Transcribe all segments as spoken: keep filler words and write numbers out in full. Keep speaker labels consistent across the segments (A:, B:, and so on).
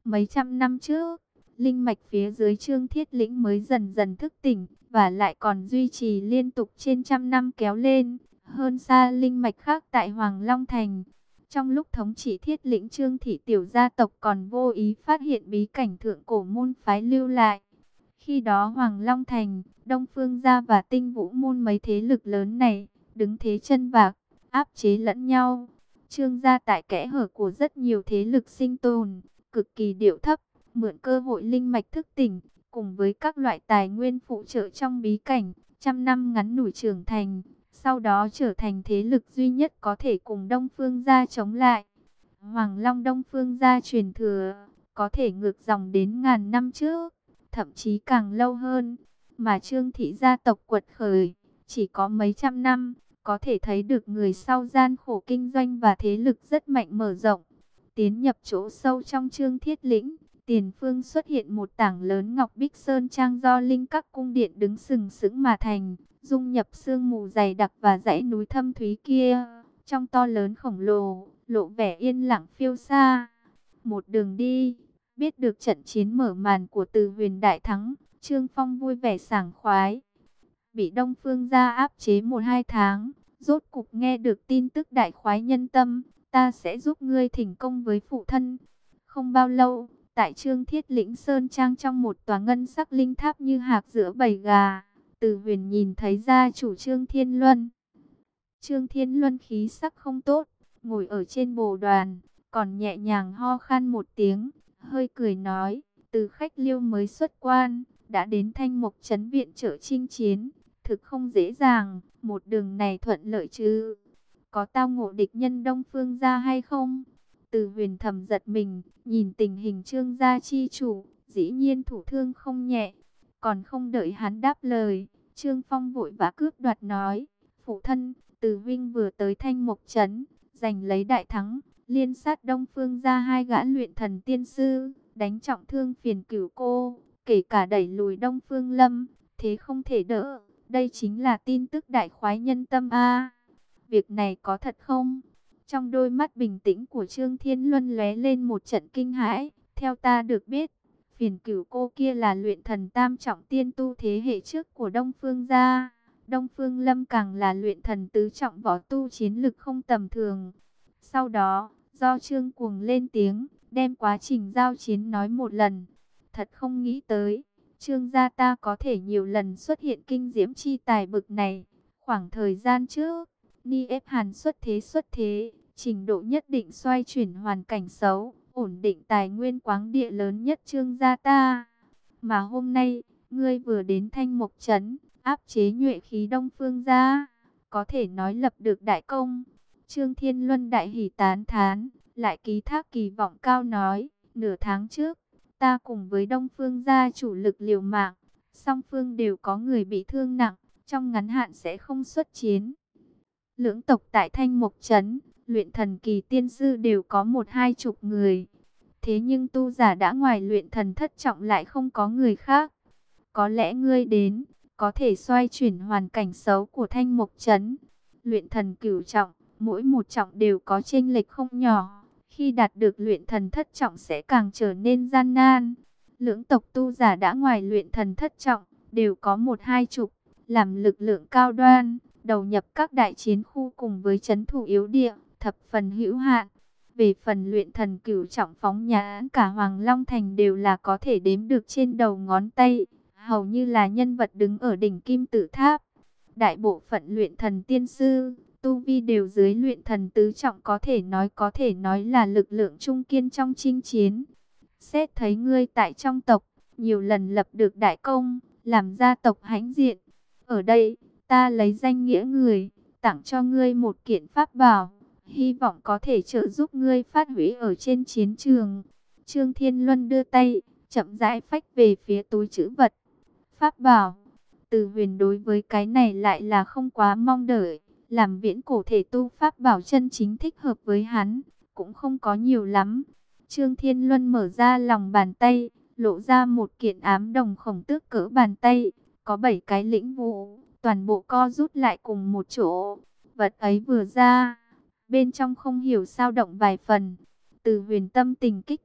A: Mấy trăm năm trước, linh mạch phía dưới Trương Thiết Lĩnh mới dần dần thức tỉnh, và lại còn duy trì liên tục trên trăm năm kéo lên, hơn xa linh mạch khác tại Hoàng Long Thành. Trong lúc thống trị Thiết Lĩnh, Trương thị tiểu gia tộc còn vô ý phát hiện bí cảnh thượng cổ môn phái lưu lại. Khi đó Hoàng Long Thành, Đông Phương Gia và Tinh Vũ môn mấy thế lực lớn này đứng thế chân vạc, áp chế lẫn nhau. Trương gia tại kẽ hở của rất nhiều thế lực sinh tồn, cực kỳ điệu thấp, mượn cơ hội linh mạch thức tỉnh, cùng với các loại tài nguyên phụ trợ trong bí cảnh, trăm năm ngắn ngủi trưởng thành, sau đó trở thành thế lực duy nhất có thể cùng Đông Phương Gia chống lại. Hoàng Long Đông Phương Gia truyền thừa, có thể ngược dòng đến ngàn năm trước, thậm chí càng lâu hơn, mà Trương thị gia tộc quật khởi, chỉ có mấy trăm năm, có thể thấy được người sau gian khổ kinh doanh và thế lực rất mạnh mở rộng. Tiến nhập chỗ sâu trong Trương Thiết Lĩnh, tiền phương xuất hiện một tảng lớn ngọc bích sơn trang do linh các cung điện đứng sừng sững mà thành, dung nhập sương mù dày đặc và dãy núi thâm thúy kia, trong to lớn khổng lồ, lộ vẻ yên lặng phiêu xa. Một đường đi, biết được trận chiến mở màn của Từ Huyền đại thắng, Trương Phong vui vẻ sảng khoái. Bị Đông Phương gia áp chế một hai tháng, rốt cục nghe được tin tức đại khoái nhân tâm, ta sẽ giúp ngươi thỉnh công với phụ thân. Không bao lâu, tại Trương Thiết Lĩnh Sơn Trang, trong một tòa ngân sắc linh tháp như hạc giữa bầy gà, Từ Huyền nhìn thấy gia chủ Trương Thiên Luân. Trương Thiên Luân khí sắc không tốt, ngồi ở trên bồ đoàn, còn nhẹ nhàng ho khan một tiếng, hơi cười nói, từ khách liêu mới xuất quan, đã đến Thanh Mộc Trấn viện trợ chinh chiến, thực không dễ dàng, một đường này thuận lợi chứ? Có tao ngộ địch nhân Đông Phương gia hay không? Từ Huyền thầm giật mình, nhìn tình hình Trương gia chi chủ, dĩ nhiên thủ thương không nhẹ. Còn không đợi hắn đáp lời, Trương Phong vội vã cướp đoạt nói, phụ thân, Từ Vinh vừa tới Thanh Mộc Trấn, giành lấy đại thắng, liên sát Đông Phương gia hai gã luyện thần tiên sư, đánh trọng thương Phiền Cửu cô, kể cả đẩy lùi Đông Phương Lâm, thế không thể đỡ. Đây chính là tin tức đại khoái nhân tâm a. Việc này có thật không? Trong đôi mắt bình tĩnh của Trương Thiên Luân lóe lên một trận kinh hãi. Theo ta được biết, Phiền Cửu cô kia là luyện thần tam trọng tiên tu thế hệ trước của Đông Phương gia. Đông Phương Lâm càng là luyện thần tứ trọng võ tu, chiến lực không tầm thường. Sau đó, do Trương Cuồng lên tiếng, đem quá trình giao chiến nói một lần. Thật không nghĩ tới, Trương gia ta có thể nhiều lần xuất hiện kinh diễm chi tài bực này. Khoảng thời gian trước, Ni ép Hàn xuất thế xuất thế, trình độ nhất định xoay chuyển hoàn cảnh xấu, ổn định tài nguyên quáng địa lớn nhất Trương gia ta. Mà hôm nay, ngươi vừa đến Thanh Mộc Trấn, áp chế nhuệ khí Đông Phương gia, có thể nói lập được đại công. Trương Thiên Luân đại hỉ tán thán, lại ký thác kỳ vọng cao nói, nửa tháng trước, ta cùng với Đông Phương gia chủ lực liều mạng, song phương đều có người bị thương nặng, trong ngắn hạn sẽ không xuất chiến. Lưỡng tộc tại Thanh Mộc Trấn, luyện thần kỳ tiên sư đều có một hai chục người. Thế nhưng tu giả đã ngoài luyện thần thất trọng lại không có người khác. Có lẽ ngươi đến, có thể xoay chuyển hoàn cảnh xấu của Thanh Mộc Trấn. Luyện thần cửu trọng, mỗi một trọng đều có chênh lệch không nhỏ. Khi đạt được luyện thần thất trọng sẽ càng trở nên gian nan. Lưỡng tộc tu giả đã ngoài luyện thần thất trọng, đều có một hai chục, làm lực lượng cao đoan, đầu nhập các đại chiến khu cùng với trấn thủ yếu địa, thập phần hữu hạn. Về phần luyện thần cửu trọng phóng nhãn cả Hoàng Long Thành đều là có thể đếm được trên đầu ngón tay, hầu như là nhân vật đứng ở đỉnh kim tự tháp. Đại bộ phận luyện thần tiên sư, tu vi đều dưới luyện thần tứ trọng, có thể nói có thể nói là lực lượng trung kiên trong chinh chiến. Xét thấy ngươi tại trong tộc, nhiều lần lập được đại công, làm gia tộc hãnh diện. Ở đây, ta lấy danh nghĩa người, tặng cho ngươi một kiện pháp bảo, hy vọng có thể trợ giúp ngươi phát huy ở trên chiến trường. Trương Thiên Luân đưa tay, chậm rãi phách về phía túi trữ vật. Pháp bảo, Từ Huyền đối với cái này lại là không quá mong đợi. Làm viễn cổ thể tu pháp bảo chân chính thích hợp với hắn, cũng không có nhiều lắm. Trương Thiên Luân mở ra lòng bàn tay, lộ ra một kiện ám đồng khổng tước cỡ bàn tay, có bảy cái lĩnh vũ, toàn bộ co rút lại cùng một chỗ. Vật ấy vừa ra, bên trong không hiểu sao động vài phần. Từ Huyền tâm tình kích động,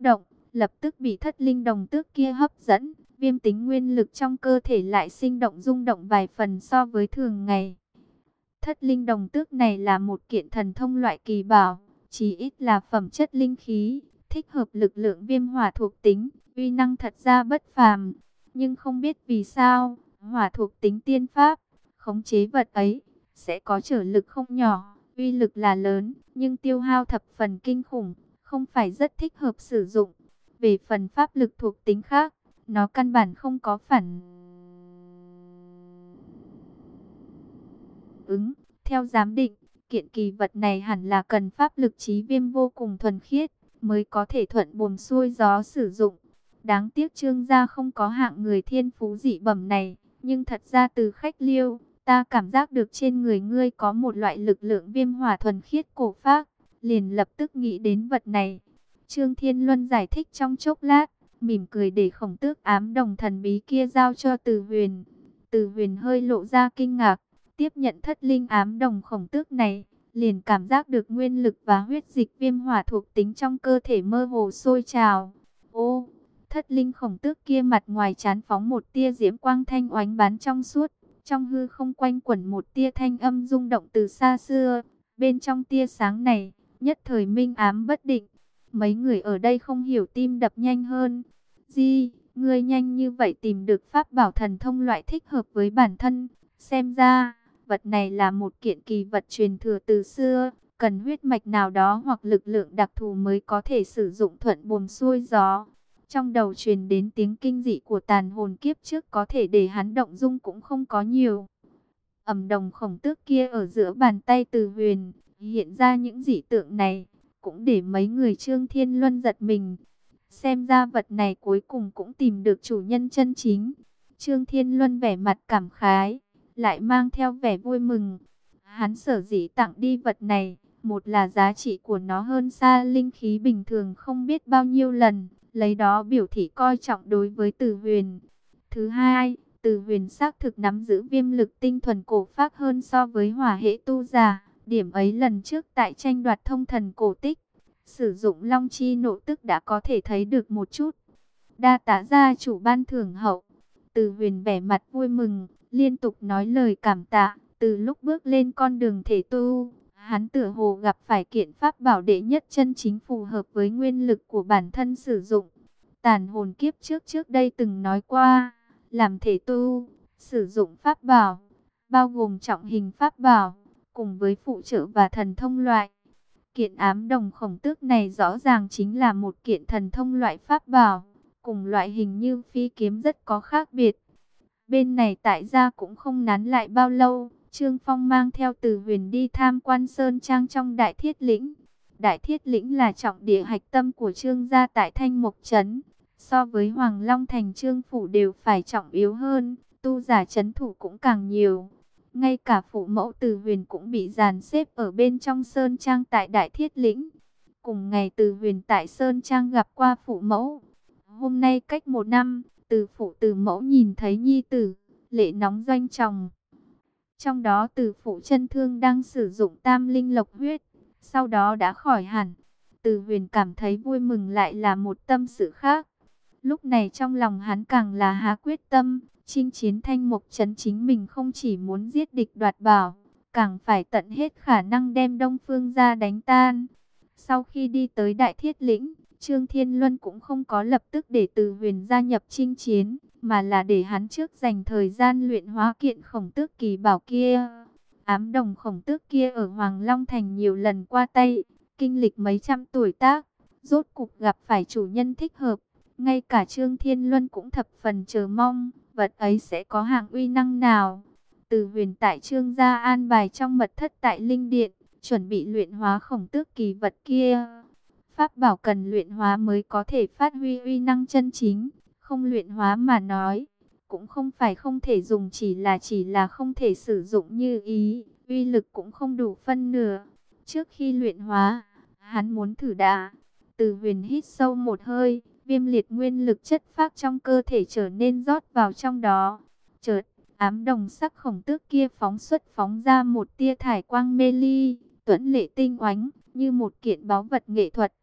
A: lập tức bị thất linh đồng tước kia hấp dẫn. Viêm tính nguyên lực trong cơ thể lại sinh động rung động vài phần so với thường ngày. Thất linh đồng tước này là một kiện thần thông loại kỳ bảo, chỉ ít là phẩm chất linh khí, thích hợp lực lượng viêm hỏa thuộc tính, uy năng thật ra bất phàm. Nhưng không biết vì sao, hỏa thuộc tính tiên pháp, khống chế vật ấy, sẽ có trở lực không nhỏ, uy lực là lớn, nhưng tiêu hao thập phần kinh khủng, không phải rất thích hợp sử dụng. Về phần pháp lực thuộc tính khác, nó căn bản không có phản ứng. Theo giám định, kiện kỳ vật này hẳn là cần pháp lực chí viêm vô cùng thuần khiết, mới có thể thuận buồm xuôi gió sử dụng. Đáng tiếc Trương gia không có hạng người thiên phú dị bẩm này, nhưng thật ra từ khách Liêu, ta cảm giác được trên người ngươi có một loại lực lượng viêm hỏa thuần khiết cổ phác, liền lập tức nghĩ đến vật này. Trương Thiên Luân giải thích trong chốc lát, mỉm cười để khổng tước ám đồng thần bí kia giao cho Từ Huyền. Từ Huyền hơi lộ ra kinh ngạc, tiếp nhận thất linh ám đồng khổng tước này, liền cảm giác được nguyên lực và huyết dịch viêm hỏa thuộc tính trong cơ thể mơ hồ sôi trào. Ô, thất linh khổng tước kia mặt ngoài trán phóng một tia diễm quang thanh oánh bán trong suốt, trong hư không quanh quẩn một tia thanh âm rung động từ xa xưa. Bên trong tia sáng này, nhất thời minh ám bất định. Mấy người ở đây không hiểu tim đập nhanh hơn. Di, ngươi nhanh như vậy tìm được pháp bảo thần thông loại thích hợp với bản thân. Xem ra, vật này là một kiện kỳ vật truyền thừa từ xưa, cần huyết mạch nào đó hoặc lực lượng đặc thù mới có thể sử dụng thuận buồm xuôi gió. Trong đầu truyền đến tiếng kinh dị của tàn hồn kiếp trước, có thể để hắn động dung cũng không có nhiều. Ẩm đồng khổng tước kia ở giữa bàn tay Từ Huyền, hiện ra những dị tượng này, cũng để mấy người Trương Thiên Luân giật mình. Xem ra vật này cuối cùng cũng tìm được chủ nhân chân chính. Trương Thiên Luân vẻ mặt cảm khái, lại mang theo vẻ vui mừng. Hắn sở dĩ tặng đi vật này, một là giá trị của nó hơn xa linh khí bình thường không biết bao nhiêu lần, lấy đó biểu thị coi trọng đối với Từ Huyền. Thứ hai, Từ Huyền xác thực nắm giữ viêm lực tinh thuần cổ phác hơn so với hỏa hệ tu giả. Điểm ấy lần trước tại tranh đoạt thông thần cổ tích, sử dụng long chi nộ tức đã có thể thấy được một chút. Đa tạ gia chủ ban thưởng hậu. Từ Huyền vẻ mặt vui mừng, liên tục nói lời cảm tạ. Từ lúc bước lên con đường thể tu, hắn tựa hồ gặp phải kiện pháp bảo đệ nhất chân chính phù hợp với nguyên lực của bản thân sử dụng. Tàn hồn kiếp trước trước đây từng nói qua, làm thể tu, sử dụng pháp bảo, bao gồm trọng hình pháp bảo, cùng với phụ trợ và thần thông loại. Kiện ám đồng khổng tước này rõ ràng chính là một kiện thần thông loại pháp bảo, cùng loại hình như phi kiếm rất có khác biệt. Bên này tại gia cũng không nán lại bao lâu, Trương Phong mang theo Từ Huyền đi tham quan sơn trang trong Đại Thiết Lĩnh. Đại Thiết Lĩnh là trọng địa hạch tâm của Trương gia tại Thanh Mộc Trấn, so với Hoàng Long Thành Trương phủ đều phải trọng yếu hơn, tu giả trấn thủ cũng càng nhiều. Ngay cả phụ mẫu Từ Huyền cũng bị dàn xếp ở bên trong sơn trang tại Đại Thiết Lĩnh. Cùng ngày Từ Huyền tại sơn trang gặp qua phụ mẫu. Hôm nay cách một năm, Từ phụ Từ mẫu nhìn thấy nhi tử, lệ nóng doanh tròng. Trong đó Từ phụ chân thương đang sử dụng tam linh lộc huyết, sau đó đã khỏi hẳn. Từ Huyền cảm thấy vui mừng lại là một tâm sự khác. Lúc này trong lòng hắn càng là há quyết tâm, chinh chiến Thanh Mộc Trấn chính mình không chỉ muốn giết địch đoạt bảo, càng phải tận hết khả năng đem Đông Phương gia đánh tan. Sau khi đi tới Đại Thiết Lĩnh, Trương Thiên Luân cũng không có lập tức để Từ Huyền gia nhập chinh chiến, mà là để hắn trước dành thời gian luyện hóa kiện khổng tước kỳ bảo kia. Ám đồng khổng tước kia ở Hoàng Long Thành nhiều lần qua tay, kinh lịch mấy trăm tuổi tác, rốt cục gặp phải chủ nhân thích hợp. Ngay cả Trương Thiên Luân cũng thập phần chờ mong, vật ấy sẽ có hạng uy năng nào. Từ Huyền tại Trương gia an bài trong mật thất tại Linh Điện, chuẩn bị luyện hóa khổng tước kỳ vật kia. Pháp bảo cần luyện hóa mới có thể phát huy uy năng chân chính, không luyện hóa mà nói, cũng không phải không thể dùng, chỉ là chỉ là không thể sử dụng như ý, uy lực cũng không đủ phân nửa. Trước khi luyện hóa, hắn muốn thử đã. Từ Huyền hít sâu một hơi, viêm liệt nguyên lực chất phác trong cơ thể trở nên rót vào trong đó. Chợt, ám đồng sắc khổng tước kia phóng xuất phóng ra một tia thải quang mê ly, tuẫn lệ tinh oánh, như một kiện báu vật nghệ thuật.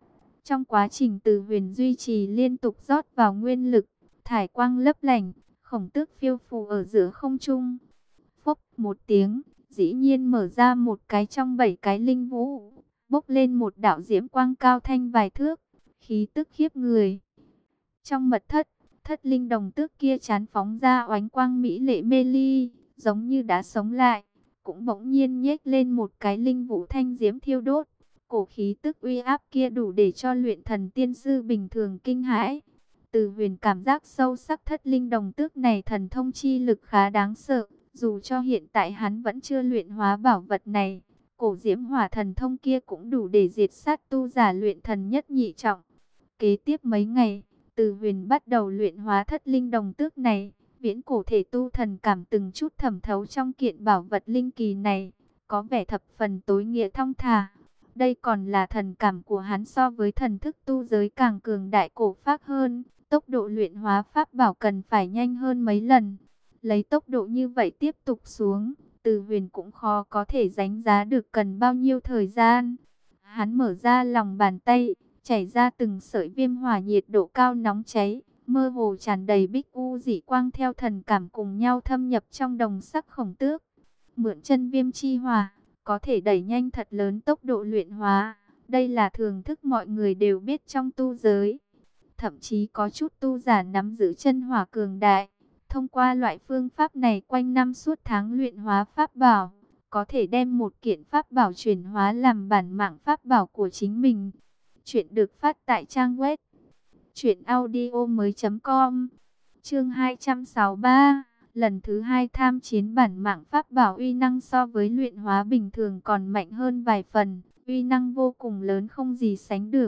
A: Trong quá trình Từ Huyền duy trì liên tục rót vào nguyên lực, thải quang lấp lánh, khổng tước phiêu phù ở giữa không trung. Phốc một tiếng, dĩ nhiên mở ra một cái trong bảy cái linh vũ, bốc lên một đạo diễm quang cao thanh vài thước, khí tức khiếp người. Trong mật thất, thất linh đồng tước kia chán phóng ra oánh quang mỹ lệ mê ly, giống như đã sống lại, cũng bỗng nhiên nhếch lên một cái linh vũ thanh diễm thiêu đốt. Cổ khí tức uy áp kia đủ để cho luyện thần tiên sư bình thường kinh hãi. Từ Huyền cảm giác sâu sắc thất linh đồng tước này thần thông chi lực khá đáng sợ, dù cho hiện tại hắn vẫn chưa luyện hóa bảo vật này. Cổ diễm hỏa thần thông kia cũng đủ để diệt sát tu giả luyện thần nhất nhị trọng. Kế tiếp mấy ngày, Từ Huyền bắt đầu luyện hóa thất linh đồng tước này. Viễn cổ thể tu thần cảm từng chút thẩm thấu trong kiện bảo vật linh kỳ này, có vẻ thập phần tối nghĩa thong thả. Đây còn là thần cảm của hắn, so với thần thức tu giới càng cường đại cổ phác hơn. Tốc độ luyện hóa pháp bảo cần phải nhanh hơn mấy lần. Lấy tốc độ như vậy tiếp tục xuống, Từ Huyền cũng khó có thể đánh giá được cần bao nhiêu thời gian. Hắn mở ra lòng bàn tay, chảy ra từng sợi viêm hỏa nhiệt độ cao nóng cháy, mơ hồ tràn đầy bích u dị quang theo thần cảm cùng nhau thâm nhập trong đồng sắc khổng tước. Mượn chân viêm chi hỏa, có thể đẩy nhanh thật lớn tốc độ luyện hóa. Đây là thường thức mọi người đều biết trong tu giới. Thậm chí có chút tu giả nắm giữ chân hỏa cường đại, thông qua loại phương pháp này quanh năm suốt tháng luyện hóa pháp bảo, có thể đem một kiện pháp bảo chuyển hóa làm bản mạng pháp bảo của chính mình. Chuyện được phát tại trang web truyện audio mới chấm com. Chương hai trăm sáu mươi ba, lần thứ hai tham chiến bản mạng pháp bảo. Uy năng so với luyện hóa bình thường còn mạnh hơn vài phần, uy năng vô cùng lớn không gì sánh được.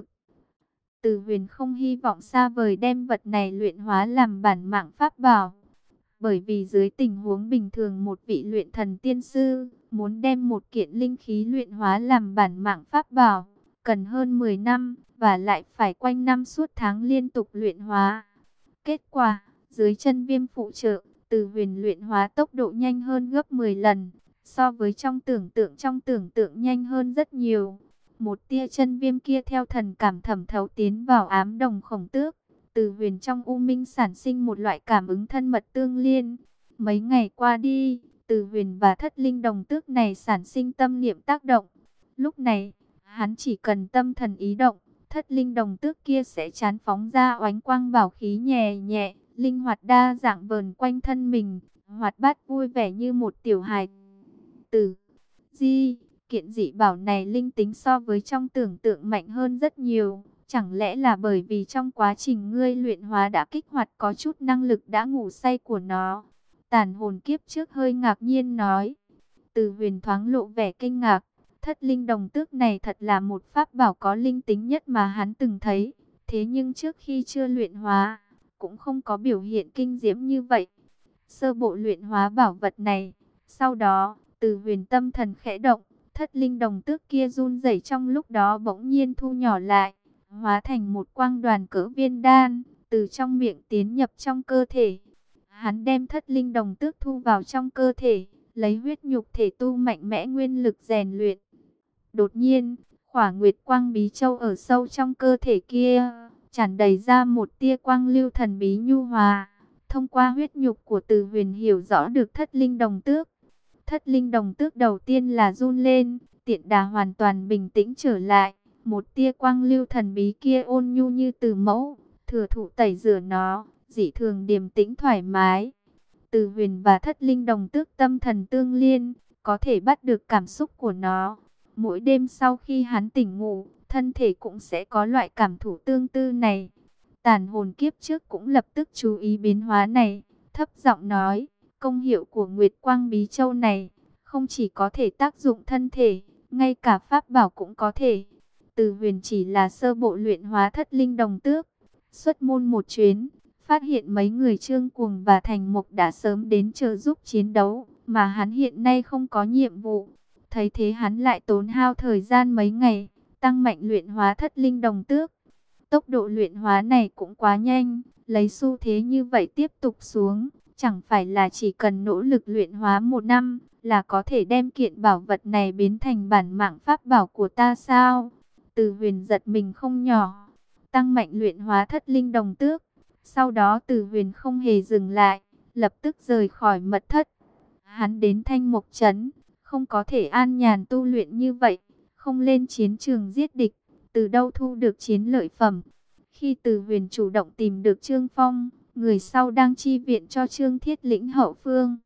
A: Từ Huyền không hy vọng xa vời đem vật này luyện hóa làm bản mạng pháp bảo. Bởi vì dưới tình huống bình thường một vị luyện thần tiên sư muốn đem một kiện linh khí luyện hóa làm bản mạng pháp bảo cần hơn mười năm, và lại phải quanh năm suốt tháng liên tục luyện hóa. Kết quả, dưới chân viêm phụ trợ, Từ Huyền luyện hóa tốc độ nhanh hơn gấp mười lần, so với trong tưởng tượng trong tưởng tượng nhanh hơn rất nhiều. Một tia chân viêm kia theo thần cảm thẩm thấu tiến vào ám đồng khổng tước. Từ Huyền trong u minh sản sinh một loại cảm ứng thân mật tương liên. Mấy ngày qua đi, Từ Huyền và thất linh đồng tước này sản sinh tâm niệm tác động. Lúc này, hắn chỉ cần tâm thần ý động, thất linh đồng tước kia sẽ chán phóng ra oánh quang bảo khí nhẹ nhẹ, linh hoạt đa dạng vờn quanh thân mình, hoạt bát vui vẻ như một tiểu hài tử. Di, kiện dị bảo này linh tính so với trong tưởng tượng mạnh hơn rất nhiều. Chẳng lẽ là bởi vì trong quá trình ngươi luyện hóa đã kích hoạt có chút năng lực đã ngủ say của nó? Tàn hồn kiếp trước hơi ngạc nhiên nói. Từ Huyền thoáng lộ vẻ kinh ngạc. Thất linh đồng tước này thật là một pháp bảo có linh tính nhất mà hắn từng thấy. Thế nhưng trước khi chưa luyện hóa, cũng không có biểu hiện kinh diễm như vậy. Sơ bộ luyện hóa bảo vật này, sau đó, Từ Huyền tâm thần khẽ động, thất linh đồng tước kia run rẩy trong lúc đó bỗng nhiên thu nhỏ lại, hóa thành một quang đoàn cỡ viên đan, từ trong miệng tiến nhập trong cơ thể. Hắn đem thất linh đồng tước thu vào trong cơ thể, lấy huyết nhục thể tu mạnh mẽ nguyên lực rèn luyện. Đột nhiên, khỏa nguyệt quang bí châu ở sâu trong cơ thể kia, tràn đầy ra một tia quang lưu thần bí nhu hòa. Thông qua huyết nhục của Từ Huyền hiểu rõ được thất linh đồng tước. Thất linh đồng tước đầu tiên là run lên, tiện đà hoàn toàn bình tĩnh trở lại. Một tia quang lưu thần bí kia ôn nhu như từ mẫu, thừa thụ tẩy rửa nó, dị thường điềm tĩnh thoải mái. Từ Huyền và thất linh đồng tước tâm thần tương liên, có thể bắt được cảm xúc của nó. Mỗi đêm sau khi hắn tỉnh ngủ, thân thể cũng sẽ có loại cảm thụ tương tư này. Tàn hồn kiếp trước cũng lập tức chú ý biến hóa này, thấp giọng nói, công hiệu của Nguyệt Quang Bí Châu này, không chỉ có thể tác dụng thân thể, ngay cả pháp bảo cũng có thể. Từ Huyền chỉ là sơ bộ luyện hóa thất linh đồng tước, xuất môn một chuyến, phát hiện mấy người Trương Cuồng và Thành Mục đã sớm đến trợ giúp chiến đấu, mà hắn hiện nay không có nhiệm vụ. Thấy thế hắn lại tốn hao thời gian mấy ngày, tăng mạnh luyện hóa thất linh đồng tước. Tốc độ luyện hóa này cũng quá nhanh, lấy xu thế như vậy tiếp tục xuống, chẳng phải là chỉ cần nỗ lực luyện hóa một năm, là có thể đem kiện bảo vật này biến thành bản mạng pháp bảo của ta sao? Từ Huyền giật mình không nhỏ, tăng mạnh luyện hóa thất linh đồng tước. Sau đó Từ Huyền không hề dừng lại, lập tức rời khỏi mật thất. Hắn đến Thanh Mộc Trấn, không có thể an nhàn tu luyện như vậy, không lên chiến trường giết địch, từ đâu thu được chiến lợi phẩm. Khi Từ Huyền chủ động tìm được Trương Phong, người sau đang chi viện cho Trương Thiết Lĩnh hậu phương.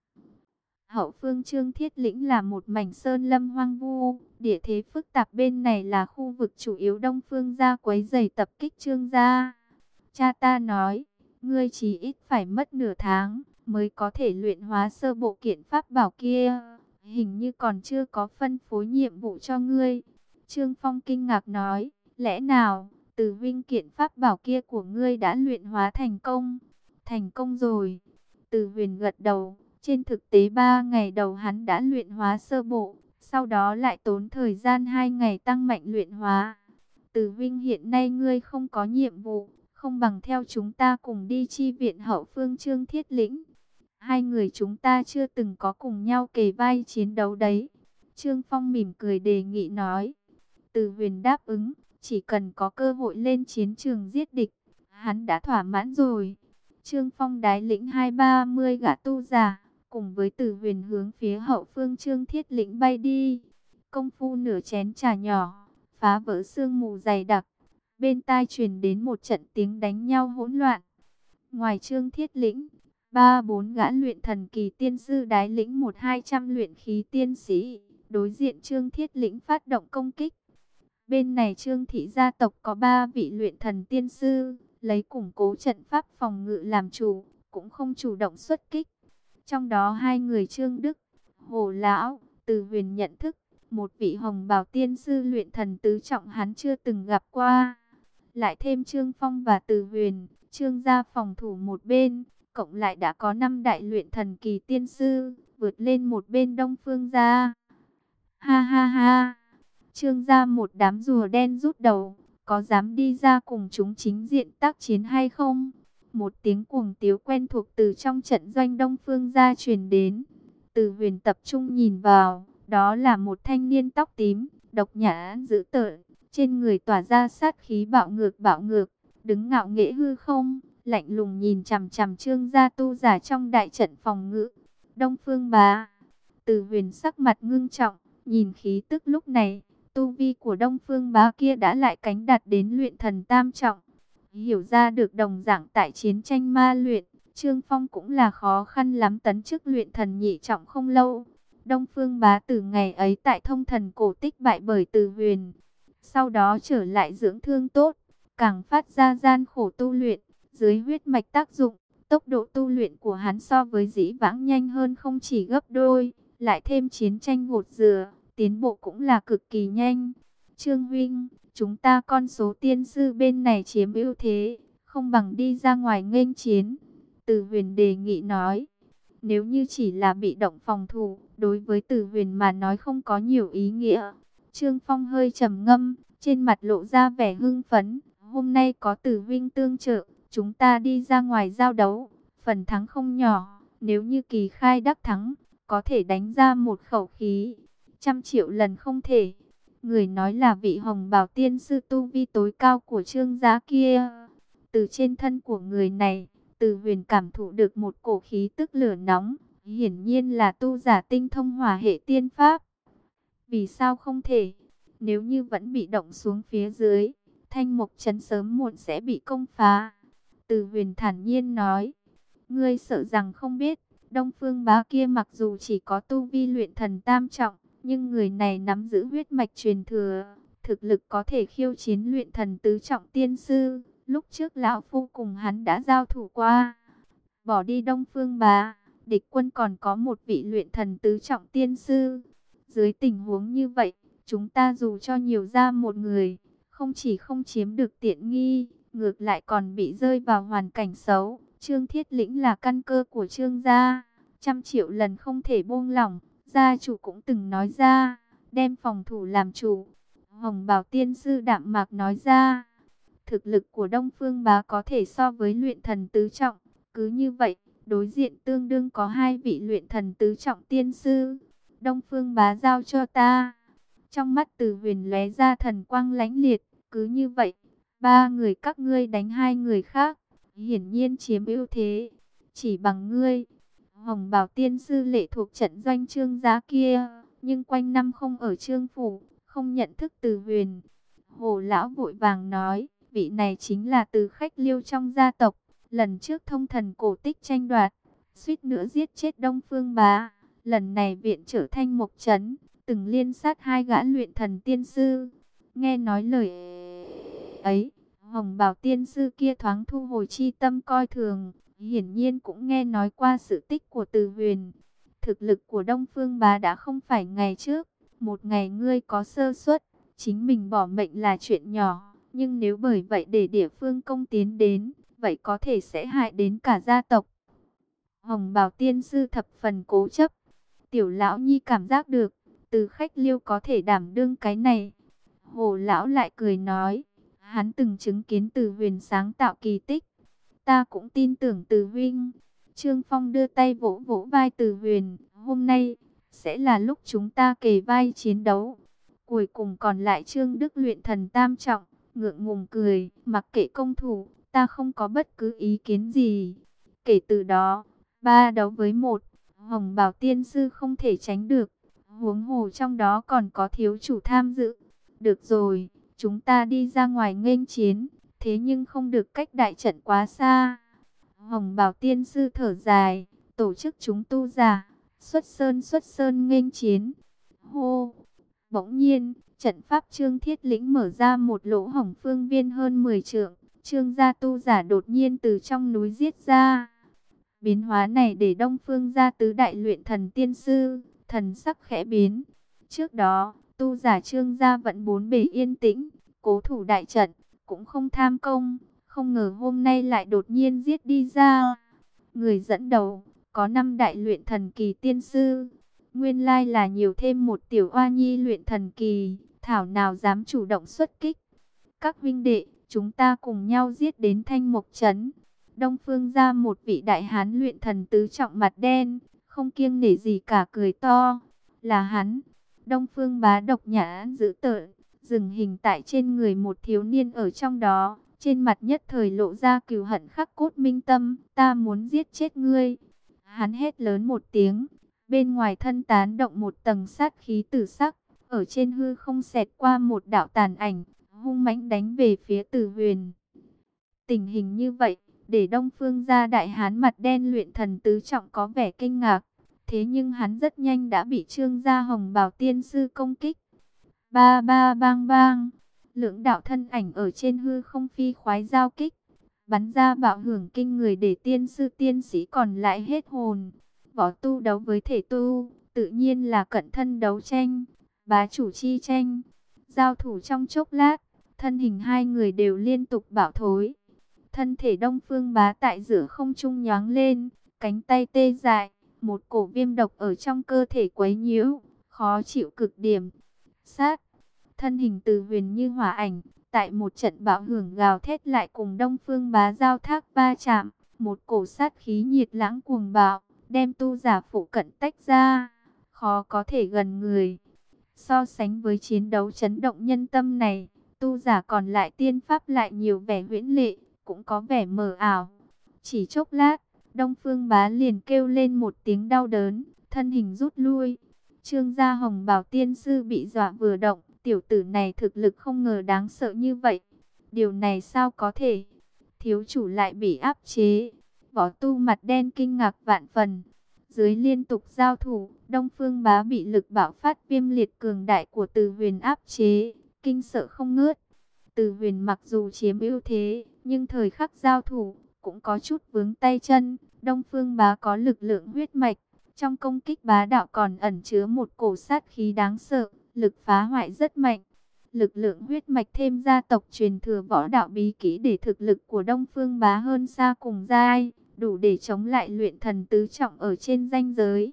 A: Hậu phương Trương Thiết Lĩnh là một mảnh sơn lâm hoang vu, địa thế phức tạp, bên này là khu vực chủ yếu Đông Phương gia quấy rầy tập kích Trương gia. Cha ta nói, ngươi chỉ ít phải mất nửa tháng mới có thể luyện hóa sơ bộ kiện pháp bảo kia, hình như còn chưa có phân phối nhiệm vụ cho ngươi. Trương Phong kinh ngạc nói, lẽ nào Từ Vinh kiện pháp bảo kia của ngươi đã luyện hóa thành công? Thành công rồi. Từ Huyền gật đầu. Trên thực tế ba ngày đầu hắn đã luyện hóa sơ bộ, sau đó lại tốn thời gian hai ngày tăng mạnh luyện hóa. Từ Vinh, hiện nay ngươi không có nhiệm vụ, không bằng theo chúng ta cùng đi chi viện hậu phương Trương Thiết Lĩnh. Hai người chúng ta chưa từng có cùng nhau kề vai chiến đấu đấy. Trương Phong mỉm cười đề nghị nói. Từ Huyền đáp ứng, chỉ cần có cơ hội lên chiến trường giết địch, hắn đã thỏa mãn rồi. Trương Phong đái lĩnh hai ba mươi gã tu giả, cùng với Từ Huyền hướng phía hậu phương Trương Thiết Lĩnh bay đi. Công phu nửa chén trà nhỏ, phá vỡ sương mù dày đặc, bên tai truyền đến một trận tiếng đánh nhau hỗn loạn. Ngoài Trương Thiết Lĩnh, ba bốn gã luyện thần kỳ tiên sư đái lĩnh một hai trăm luyện khí tiên sĩ, đối diện Trương Thiết Lĩnh phát động công kích. Bên này Trương thị gia tộc có ba vị luyện thần tiên sư, lấy củng cố trận pháp phòng ngự làm chủ, cũng không chủ động xuất kích. Trong đó hai người Trương Đức, Hồ Lão, Từ Huyền nhận thức, một vị hồng bào tiên sư luyện thần tứ trọng hắn chưa từng gặp qua. Lại thêm Trương Phong và Từ Huyền, Trương gia phòng thủ một bên, cộng lại đã có năm đại luyện thần kỳ tiên sư, vượt lên một bên Đông Phương gia. Ha ha ha, Trương gia một đám rùa đen rút đầu, có dám đi ra cùng chúng chính diện tác chiến hay không? Một tiếng cuồng tiếu quen thuộc từ trong trận doanh Đông Phương gia truyền đến. Từ Huyền tập trung nhìn vào, đó là một thanh niên tóc tím, độc nhã dữ tợn, trên người tỏa ra sát khí bạo ngược bạo ngược, đứng ngạo nghễ hư không, lạnh lùng nhìn chằm chằm Trương gia tu giả trong đại trận phòng ngự. Đông Phương bá. Từ Huyền sắc mặt ngưng trọng, nhìn khí tức lúc này, tu vi của Đông Phương bá kia đã lại cánh đạt đến luyện thần tam trọng. Hiểu ra được đồng dạng tại chiến tranh ma luyện, Trương Phong cũng là khó khăn lắm tấn chức luyện thần nhị trọng không lâu. Đông Phương bá từ ngày ấy tại thông thần cổ tích bại bởi Từ Huyền, sau đó trở lại dưỡng thương tốt, càng phát ra gian khổ tu luyện. Dưới huyết mạch tác dụng, tốc độ tu luyện của hắn so với dĩ vãng nhanh hơn không chỉ gấp đôi, lại thêm chiến tranh gột rửa, tiến bộ cũng là cực kỳ nhanh. Trương huynh, chúng ta con số tiên sư bên này chiếm ưu thế, không bằng đi ra ngoài nghênh chiến. Từ Huyền đề nghị nói, nếu như chỉ là bị động phòng thủ, đối với Từ Huyền mà nói không có nhiều ý nghĩa. Trương Phong hơi trầm ngâm, trên mặt lộ ra vẻ hưng phấn. Hôm nay có Từ huynh tương trợ, chúng ta đi ra ngoài giao đấu, phần thắng không nhỏ. Nếu như kỳ khai đắc thắng, có thể đánh ra một khẩu khí, trăm triệu lần không thể. Người nói là vị hồng bào tiên sư tu vi tối cao của Trương gia kia. Từ trên thân của người này, Từ Huyền cảm thụ được một cổ khí tức lửa nóng, hiển nhiên là tu giả tinh thông hỏa hệ tiên pháp. Vì sao không thể? Nếu như vẫn bị động xuống phía dưới, Thanh Mộc Trấn sớm muộn sẽ bị công phá. Từ Huyền thản nhiên nói, ngươi sợ rằng không biết, Đông Phương bá kia mặc dù chỉ có tu vi luyện thần tam trọng, nhưng người này nắm giữ huyết mạch truyền thừa, thực lực có thể khiêu chiến luyện thần tứ trọng tiên sư. Lúc trước lão phu cùng hắn đã giao thủ qua. Bỏ đi Đông Phương bá, địch quân còn có một vị luyện thần tứ trọng tiên sư. Dưới tình huống như vậy, chúng ta dù cho nhiều ra một người, không chỉ không chiếm được tiện nghi, ngược lại còn bị rơi vào hoàn cảnh xấu. Trương Thiết Lĩnh là căn cơ của Trương gia, trăm triệu lần không thể buông lỏng. Gia chủ cũng từng nói ra, đem phòng thủ làm chủ. Hồng Bào tiên sư đạm mạc nói ra, thực lực của Đông Phương bá có thể so với luyện thần tứ trọng. Cứ như vậy, đối diện tương đương có hai vị luyện thần tứ trọng tiên sư. Đông Phương bá giao cho ta. Trong mắt Từ Huyền lóe ra thần quang lãnh liệt. Cứ như vậy, Ba người các ngươi đánh hai người khác, hiển nhiên chiếm ưu thế. Chỉ bằng ngươi, Hồng Bảo tiên sư lệ thuộc trận doanh Trương gia kia, nhưng quanh năm không ở Trương phủ, không nhận thức Từ Huyền. Hồ lão vội vàng nói, vị này chính là Từ Khách Liêu trong gia tộc, lần trước thông thần cổ tích tranh đoạt, suýt nữa giết chết Đông Phương Bá. Lần này viện trở Thanh Mộc Trấn, từng liên sát hai gã luyện thần tiên sư. Nghe nói lời ấy, Hồng Bảo tiên sư kia thoáng thu hồi chi tâm coi thường, hiển nhiên cũng nghe nói qua sự tích của Từ Huyền. Thực lực của Đông Phương Bá đã không phải ngày trước, một ngày ngươi có sơ suất, chính mình bỏ mệnh là chuyện nhỏ, nhưng nếu bởi vậy để địa phương công tiến đến, vậy có thể sẽ hại đến cả gia tộc. Hồng Bảo tiên sư thập phần cố chấp, Tiểu lão nhi cảm giác được, Từ Khách Liêu có thể đảm đương cái này. Hồ lão lại cười nói, hắn từng chứng kiến Từ Huyền sáng tạo kỳ tích, ta cũng tin tưởng Từ huynh. Trương Phong đưa tay vỗ vỗ vai Từ Huyền, hôm nay sẽ là lúc chúng ta kề vai chiến đấu. Cuối cùng còn lại Trương Đức luyện thần tam trọng, ngượng ngùng cười, mặc kệ công thủ, ta không có bất cứ ý kiến gì. Kể từ đó, ba đấu với một, Hồng Bảo tiên sư không thể tránh được, huống hồ trong đó còn có thiếu chủ tham dự. Được rồi, chúng ta đi ra ngoài nghênh chiến, thế nhưng không được cách đại trận quá xa. Hồng Bảo tiên sư thở dài, tổ chức chúng tu giả, xuất sơn xuất sơn nghênh chiến. Hô! Bỗng nhiên, trận pháp Trương Thiết Lĩnh mở ra một lỗ hổng phương viên hơn mười trượng, Trương gia tu giả đột nhiên từ trong núi giết ra. Biến hóa này để Đông Phương gia tứ đại luyện thần tiên sư, thần sắc khẽ biến. Trước đó, tu giả Trương gia vẫn bốn bề yên tĩnh, cố thủ đại trận, cũng không tham công, không ngờ hôm nay lại đột nhiên giết đi ra. Người dẫn đầu, có năm đại luyện thần kỳ tiên sư, nguyên lai là nhiều thêm một tiểu oa nhi luyện thần kỳ, thảo nào dám chủ động xuất kích. Các huynh đệ, chúng ta cùng nhau giết đến Thanh Mộc Trấn. Đông Phương ra một vị đại hán luyện thần tứ trọng mặt đen, không kiêng nể gì cả cười to. Là hắn. Đông Phương Bá độc nhã dữ tợn, dừng hình tại trên người một thiếu niên ở trong đó, trên mặt nhất thời lộ ra cừu hận khắc cốt minh tâm, ta muốn giết chết ngươi. Hắn hét lớn một tiếng, bên ngoài thân tán động một tầng sát khí tử sắc, ở trên hư không xẹt qua một đạo tàn ảnh, hung mãnh đánh về phía Từ Huyền. Tình hình như vậy, để Đông Phương gia đại hán mặt đen luyện thần tứ trọng có vẻ kinh ngạc, thế nhưng hắn rất nhanh đã bị Trương gia Hồng Bảo tiên sư công kích. Ba ba bang bang, lưỡng đạo thân ảnh ở trên hư không phi khoái giao kích, bắn ra bạo hưởng kinh người để tiên sư tiên sĩ còn lại hết hồn. Võ tu đấu với thể tu, tự nhiên là cận thân đấu tranh, bá chủ chi tranh. Giao thủ trong chốc lát, thân hình hai người đều liên tục bạo thối. Thân thể Đông Phương Bá tại giữa không trung nhoáng lên, cánh tay tê dại, một cổ viêm độc ở trong cơ thể quấy nhiễu, khó chịu cực điểm. Sát, thân hình Từ Huyền như hỏa ảnh, tại một trận bạo hưởng gào thét lại cùng Đông Phương Bá giao thác va chạm, một cổ sát khí nhiệt lãng cuồng bạo, đem tu giả phụ cận tách ra, khó có thể gần người. So sánh với chiến đấu chấn động nhân tâm này, tu giả còn lại tiên pháp lại nhiều vẻ huyễn lệ, cũng có vẻ mờ ảo. Chỉ chốc lát, Đông Phương Bá liền kêu lên một tiếng đau đớn, thân hình rút lui. Trương gia Hồng Bảo tiên sư bị dọa vừa động, tiểu tử này thực lực không ngờ đáng sợ như vậy. Điều này sao có thể? Thiếu chủ lại bị áp chế. Võ tu mặt đen kinh ngạc vạn phần. Dưới liên tục giao thủ, Đông Phương Bá bị lực bạo phát viêm liệt cường đại của Từ Huyền áp chế, kinh sợ không ngớt. Từ Huyền mặc dù chiếm ưu thế, nhưng thời khắc giao thủ, cũng có chút vướng tay chân. Đông Phương Bá có lực lượng huyết mạch, trong công kích bá đạo còn ẩn chứa một cổ sát khí đáng sợ, lực phá hoại rất mạnh. Lực lượng huyết mạch thêm gia tộc truyền thừa võ đạo bí kỹ để thực lực của Đông Phương Bá hơn xa cùng giai, đủ để chống lại luyện thần tứ trọng ở trên ranh giới.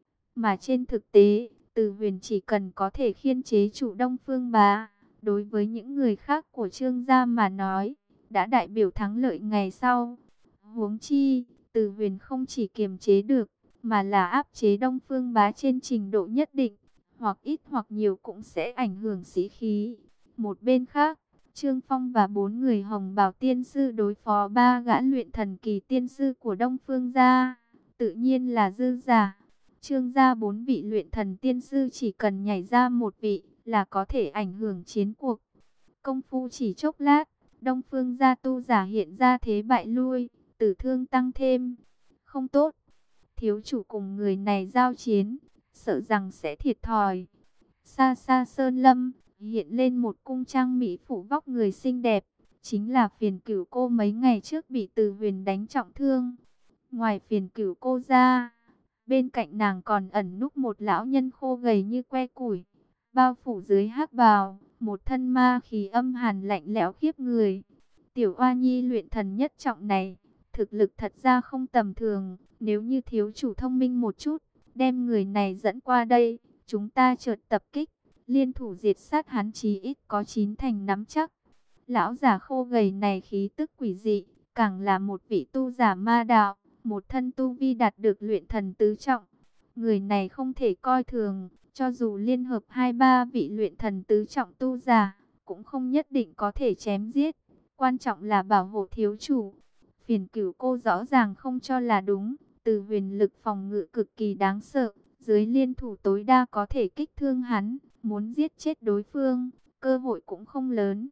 A: Mà trên thực tế, Từ Huyền chỉ cần có thể khiên chế chủ Đông Phương Bá, đối với những người khác của Trương gia mà nói, đã đại biểu thắng lợi ngày sau. Huống chi, Từ Huyền không chỉ kiềm chế được, mà là áp chế Đông Phương Bá trên trình độ nhất định, hoặc ít hoặc nhiều cũng sẽ ảnh hưởng sĩ khí. Một bên khác, Trương Phong và bốn người Hồng Bào tiên sư đối phó ba gã luyện thần kỳ tiên sư của Đông Phương gia, tự nhiên là dư giả. Trương gia bốn vị luyện thần tiên sư chỉ cần nhảy ra một vị là có thể ảnh hưởng chiến cuộc. Công phu chỉ chốc lát, Đông Phương gia tu giả hiện ra thế bại lui, tử thương tăng thêm. Không tốt, thiếu chủ cùng người này giao chiến, sợ rằng sẽ thiệt thòi. Xa xa sơn lâm, hiện lên một cung trang mỹ phụ vóc người xinh đẹp, chính là Phiền Cửu cô mấy ngày trước bị Từ Huyền đánh trọng thương. Ngoài Phiền Cửu cô ra, bên cạnh nàng còn ẩn núp một lão nhân khô gầy như que củi, bao phủ dưới hắc bào, một thân ma khí âm hàn lạnh lẽo khiếp người. Tiểu Oa Nhi luyện thần nhất trọng này, thực lực thật ra không tầm thường, nếu như thiếu chủ thông minh một chút, đem người này dẫn qua đây, chúng ta chợt tập kích, liên thủ diệt sát hắn chí ít có chín thành nắm chắc. Lão già khô gầy này khí tức quỷ dị, càng là một vị tu giả ma đạo, một thân tu vi đạt được luyện thần tứ trọng. Người này không thể coi thường, cho dù liên hợp hai ba vị luyện thần tứ trọng tu giả, cũng không nhất định có thể chém giết. Quan trọng là bảo hộ thiếu chủ. Phiền Cửu cô rõ ràng không cho là đúng, Từ Huyền lực phòng ngự cực kỳ đáng sợ, dưới liên thủ tối đa có thể kích thương hắn, muốn giết chết đối phương, cơ hội cũng không lớn.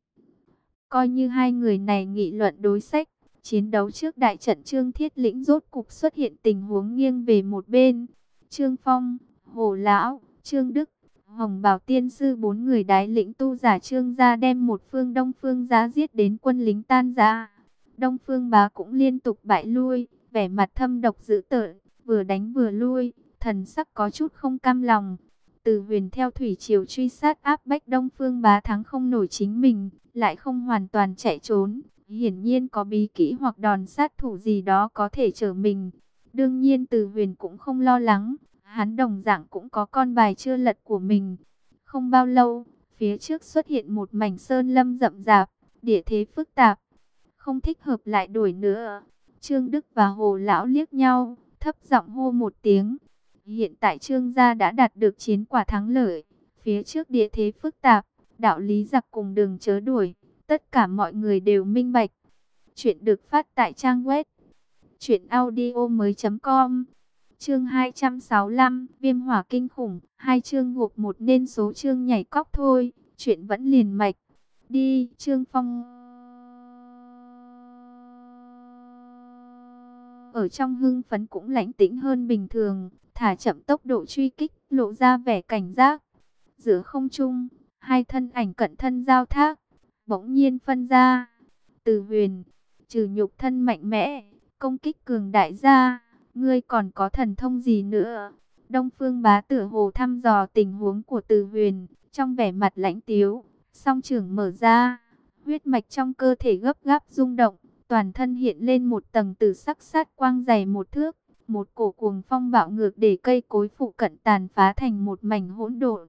A: Coi như hai người này nghị luận đối sách, chiến đấu trước đại trận Trương Thiết Lĩnh rốt cục xuất hiện tình huống nghiêng về một bên. Trương Phong, Hồ Lão, Trương Đức, Hồng Bào Tiên Sư bốn người đái lĩnh tu giả Trương gia đem một phương Đông Phương Giá giết đến quân lính tan rã. Đông Phương Bá cũng liên tục bại lui, vẻ mặt thâm độc dữ tợn, vừa đánh vừa lui, thần sắc có chút không cam lòng. Từ Huyền theo thủy triều truy sát áp bách Đông Phương Bá thắng không nổi chính mình, lại không hoàn toàn chạy trốn, hiển nhiên có bí kỹ hoặc đòn sát thủ gì đó có thể trở mình. Đương nhiên Từ Huyền cũng không lo lắng, hắn đồng dạng cũng có con bài chưa lật của mình. Không bao lâu, phía trước xuất hiện một mảnh sơn lâm rậm rạp, địa thế phức tạp, không thích hợp lại đuổi nữa. Trương Đức và Hồ Lão liếc nhau, thấp giọng hô một tiếng. Hiện tại Trương gia đã đạt được chiến quả thắng lợi, phía trước địa thế phức tạp, đạo lý giặc cùng đường chớ đuổi, tất cả mọi người đều minh bạch. Chuyện được phát tại trang web truyện audio mới chấm com. Chương hai trăm sáu mươi lăm, Viêm hỏa kinh khủng, hai chương gộp một nên số chương nhảy cóc thôi, chuyện vẫn liền mạch. Đi, Trương Phong ở trong hưng phấn cũng lãnh tĩnh hơn bình thường, thả chậm tốc độ truy kích, lộ ra vẻ cảnh giác. Giữa không trung, hai thân ảnh cận thân giao thác, bỗng nhiên phân ra. Từ Huyền, trừ nhục thân mạnh mẽ, công kích cường đại ra, ngươi còn có thần thông gì nữa? Đông Phương Bá tựa hồ thăm dò tình huống của Từ Huyền, trong vẻ mặt lãnh tiếu, song trưởng mở ra, huyết mạch trong cơ thể gấp gáp rung động, toàn thân hiện lên một tầng tử sắc sát quang dày một thước, một cổ cuồng phong bạo ngược để cây cối phụ cận tàn phá thành một mảnh hỗn độn.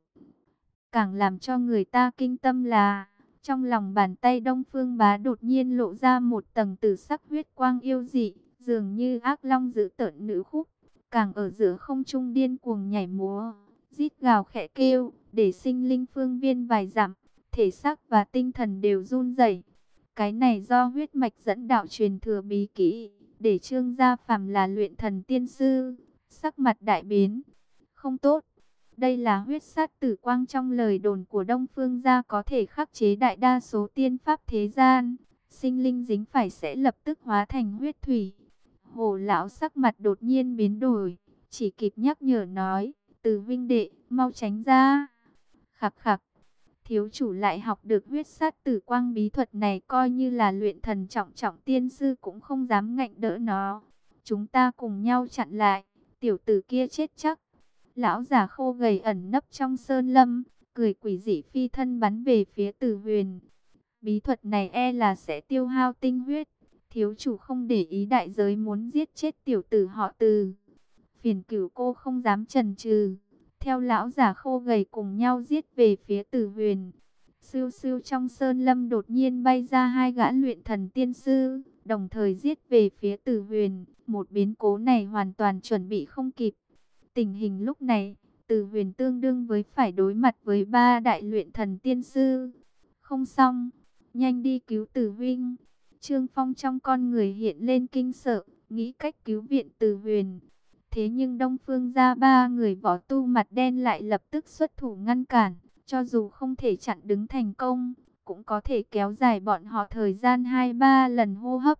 A: Càng làm cho người ta kinh tâm là, trong lòng bàn tay Đông Phương Bá đột nhiên lộ ra một tầng tử sắc huyết quang yêu dị, dường như ác long dữ tợn nữ khúc, càng ở giữa không trung điên cuồng nhảy múa, rít gào khẽ kêu, để sinh linh phương viên vài dặm, thể xác và tinh thần đều run rẩy. Cái này do huyết mạch dẫn đạo truyền thừa bí kỹ, để Trương gia phàm là luyện thần tiên sư, sắc mặt đại biến. Không tốt, đây là huyết sát tử quang trong lời đồn của Đông Phương gia có thể khắc chế đại đa số tiên pháp thế gian, sinh linh dính phải sẽ lập tức hóa thành huyết thủy. Hồ Lão sắc mặt đột nhiên biến đổi, chỉ kịp nhắc nhở nói, Từ huynh đệ, mau tránh ra. Khặc khặc, thiếu chủ lại học được huyết sát tử quang bí thuật này, coi như là luyện thần trọng trọng tiên sư cũng không dám ngạnh đỡ nó. Chúng ta cùng nhau chặn lại, tiểu tử kia chết chắc. Lão già khô gầy ẩn nấp trong sơn lâm, cười quỷ dị phi thân bắn về phía Từ Huyền. Bí thuật này e là sẽ tiêu hao tinh huyết, thiếu chủ không để ý đại giới muốn giết chết tiểu tử họ Từ. Phiền Cửu cô không dám chần chừ, theo lão già khô gầy cùng nhau giết về phía Từ Huyền. Siêu siêu trong sơn lâm đột nhiên bay ra hai gã luyện thần tiên sư, đồng thời giết về phía Từ Huyền. Một biến cố này hoàn toàn chuẩn bị không kịp. Tình hình lúc này, Từ Huyền tương đương với phải đối mặt với ba đại luyện thần tiên sư. Không xong, nhanh đi cứu Tử huynh. Trương Phong trong con người hiện lên kinh sợ, nghĩ cách cứu viện Tử Huyền. Thế nhưng Đông Phương gia ba người võ tu mặt đen lại lập tức xuất thủ ngăn cản, cho dù không thể chặn đứng thành công, cũng có thể kéo dài bọn họ thời gian hai ba lần hô hấp.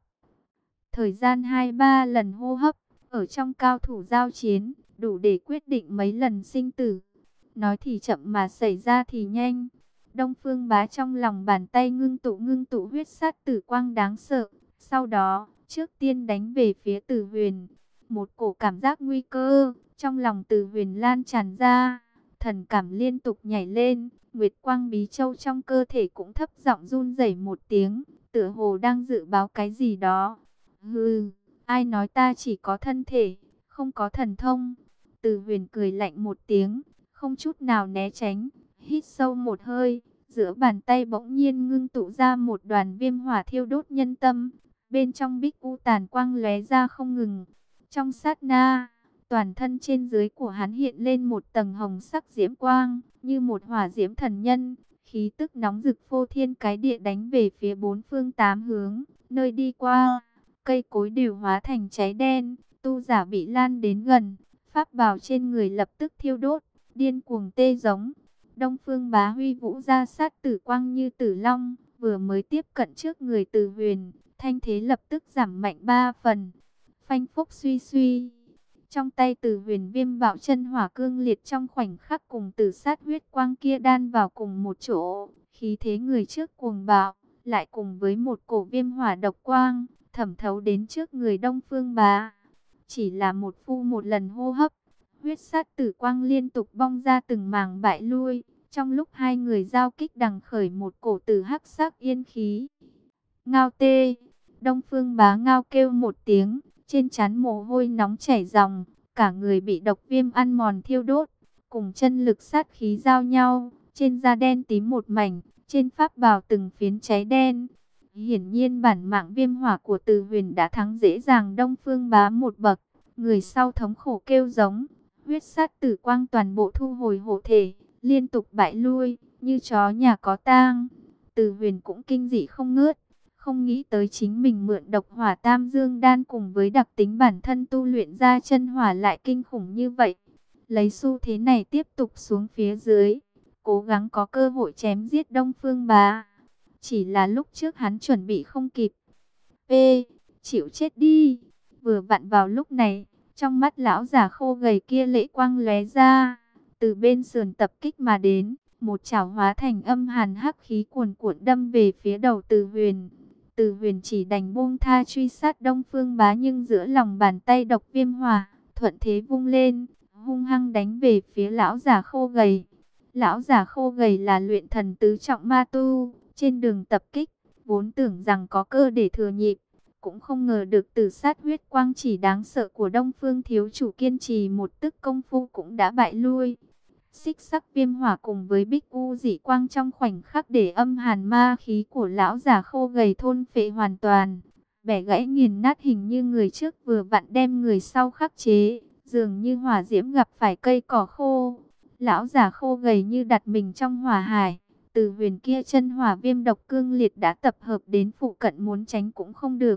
A: Thời gian hai ba lần hô hấp, ở trong cao thủ giao chiến, đủ để quyết định mấy lần sinh tử. Nói thì chậm mà xảy ra thì nhanh. Đông Phương Bá trong lòng bàn tay ngưng tụ ngưng tụ huyết sát tử quang đáng sợ. Sau đó, trước tiên đánh về phía Tử Huyền. Một cổ cảm giác nguy cơ, trong lòng Tử Huyền lan tràn ra. Thần cảm liên tục nhảy lên, Nguyệt Quang Bí Châu trong cơ thể cũng thấp giọng run rẩy một tiếng, tựa hồ đang dự báo cái gì đó. Hừ, ai nói ta chỉ có thân thể, không có thần thông. Tử Huyền cười lạnh một tiếng, không chút nào né tránh, hít sâu một hơi, giữa bàn tay bỗng nhiên ngưng tụ ra một đoàn viêm hỏa thiêu đốt nhân tâm, bên trong bích u tàn quang lóe ra không ngừng. Trong sát na, toàn thân trên dưới của hắn hiện lên một tầng hồng sắc diễm quang, như một hỏa diễm thần nhân, khí tức nóng rực phô thiên cái địa đánh về phía bốn phương tám hướng, nơi đi qua, cây cối đều hóa thành cháy đen, tu giả bị lan đến gần, pháp bào trên người lập tức thiêu đốt, điên cuồng tê giống. Đông Phương Bá huy vũ ra sát tử quang như tử long, vừa mới tiếp cận trước người Tử Huyền, thanh thế lập tức giảm mạnh ba phần. Phanh phúc suy suy, trong tay Tử Huyền viêm bạo chân hỏa cương liệt trong khoảnh khắc cùng tử sát huyết quang kia đan vào cùng một chỗ, khí thế người trước cuồng bạo, lại cùng với một cổ viêm hỏa độc quang, thẩm thấu đến trước người Đông Phương Bá. Chỉ là một phu một lần hô hấp, huyết sát tử quang liên tục bong ra từng mảng bại lui, trong lúc hai người giao kích đằng khởi một cổ tử hắc sắc yên khí. Ngao tê, Đông Phương Bá ngao kêu một tiếng, trên trán mồ hôi nóng chảy ròng, cả người bị độc viêm ăn mòn thiêu đốt, cùng chân lực sát khí giao nhau, trên da đen tím một mảnh, trên pháp bào từng phiến cháy đen. Hiển nhiên bản mạng viêm hỏa của Tử Huyền đã thắng dễ dàng Đông Phương Bá một bậc, người sau thống khổ kêu giống, huyết sát tử quang toàn bộ thu hồi hộ thể, liên tục bại lui, như chó nhà có tang. Tử Huyền cũng kinh dị không ngớt, không nghĩ tới chính mình mượn độc hỏa tam dương đan cùng với đặc tính bản thân tu luyện ra chân hỏa lại kinh khủng như vậy. Lấy xu thế này tiếp tục xuống phía dưới, cố gắng có cơ hội chém giết Đông Phương Bá. Chỉ là lúc trước hắn chuẩn bị không kịp. P, chịu chết đi. Vừa vặn vào lúc này, trong mắt lão già khô gầy kia lễ quang lóe ra, từ bên sườn tập kích mà đến, một chảo hóa thành âm hàn hắc khí cuồn cuộn đâm về phía đầu Tử Huyền. Tử Huyền chỉ đành buông tha truy sát Đông Phương Bá, nhưng giữa lòng bàn tay độc viêm hỏa thuận thế vung lên, hung hăng đánh về phía lão già khô gầy. Lão già khô gầy là luyện thần tứ trọng ma tu, trên đường tập kích, vốn tưởng rằng có cơ để thừa nhịp, cũng không ngờ được tử sát huyết quang chỉ đáng sợ của Đông Phương thiếu chủ kiên trì một tức công phu cũng đã bại lui. Xích sắc viêm hỏa cùng với bích u dị quang trong khoảnh khắc để âm hàn ma khí của lão già khô gầy thôn phệ hoàn toàn, bẻ gãy nghiền nát, hình như người trước vừa vặn đem người sau khắc chế, dường như hỏa diễm gặp phải cây cỏ khô. Lão già khô gầy như đặt mình trong hỏa hải. Tử Huyền kia chân hỏa viêm độc cương liệt đã tập hợp đến phụ cận, muốn tránh cũng không được.